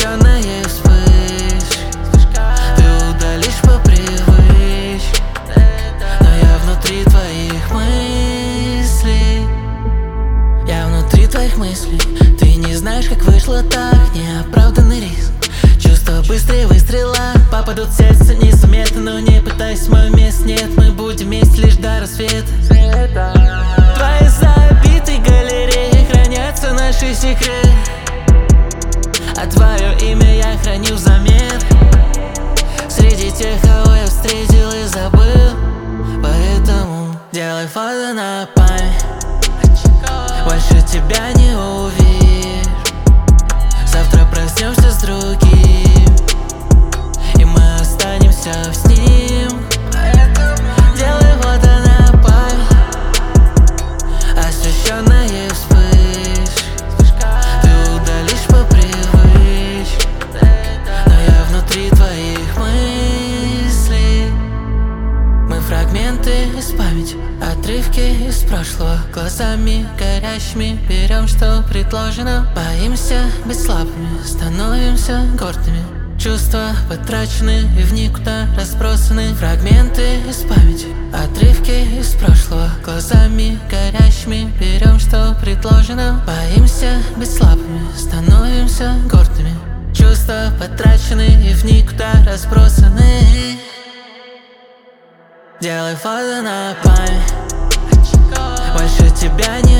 освещенная вспышь. Ты удалишь по привычке, но я внутри твоих мыслей. Я внутри твоих мыслей. Ты не знаешь, как вышло так, неоправданный риск. Чувства быстрее выстрела, попадут в сердце незаметно. Но не пытайся, мой мест нет, мы будем вместе лишь до рассвета. В твоей забитой галерее хранятся наши секреты, а твое имя я храню взамен. Среди тех, кого я встретил и забыл. Поэтому делай фото на память, больше тебя не увидишь. Завтра проснемся с другим, и мы останемся с ним. Делай фото на память, освещенная вспышь. Ты удалишь по привычке, но я внутри твоих мыслей. Мы фрагменты из памяти, отрывки из прошлого. Глазами горящими берем, что предложено. Боимся быть слабыми, становимся гордыми. Чувства потрачены и в никуда разбросаны. Фрагменты из памяти, отрывки из прошлого. Глазами горящими берем, что предложено. Боимся быть слабыми, становимся гордыми. Чувства потрачены и в никуда разбросаны. Делай фото на память, больше тебя не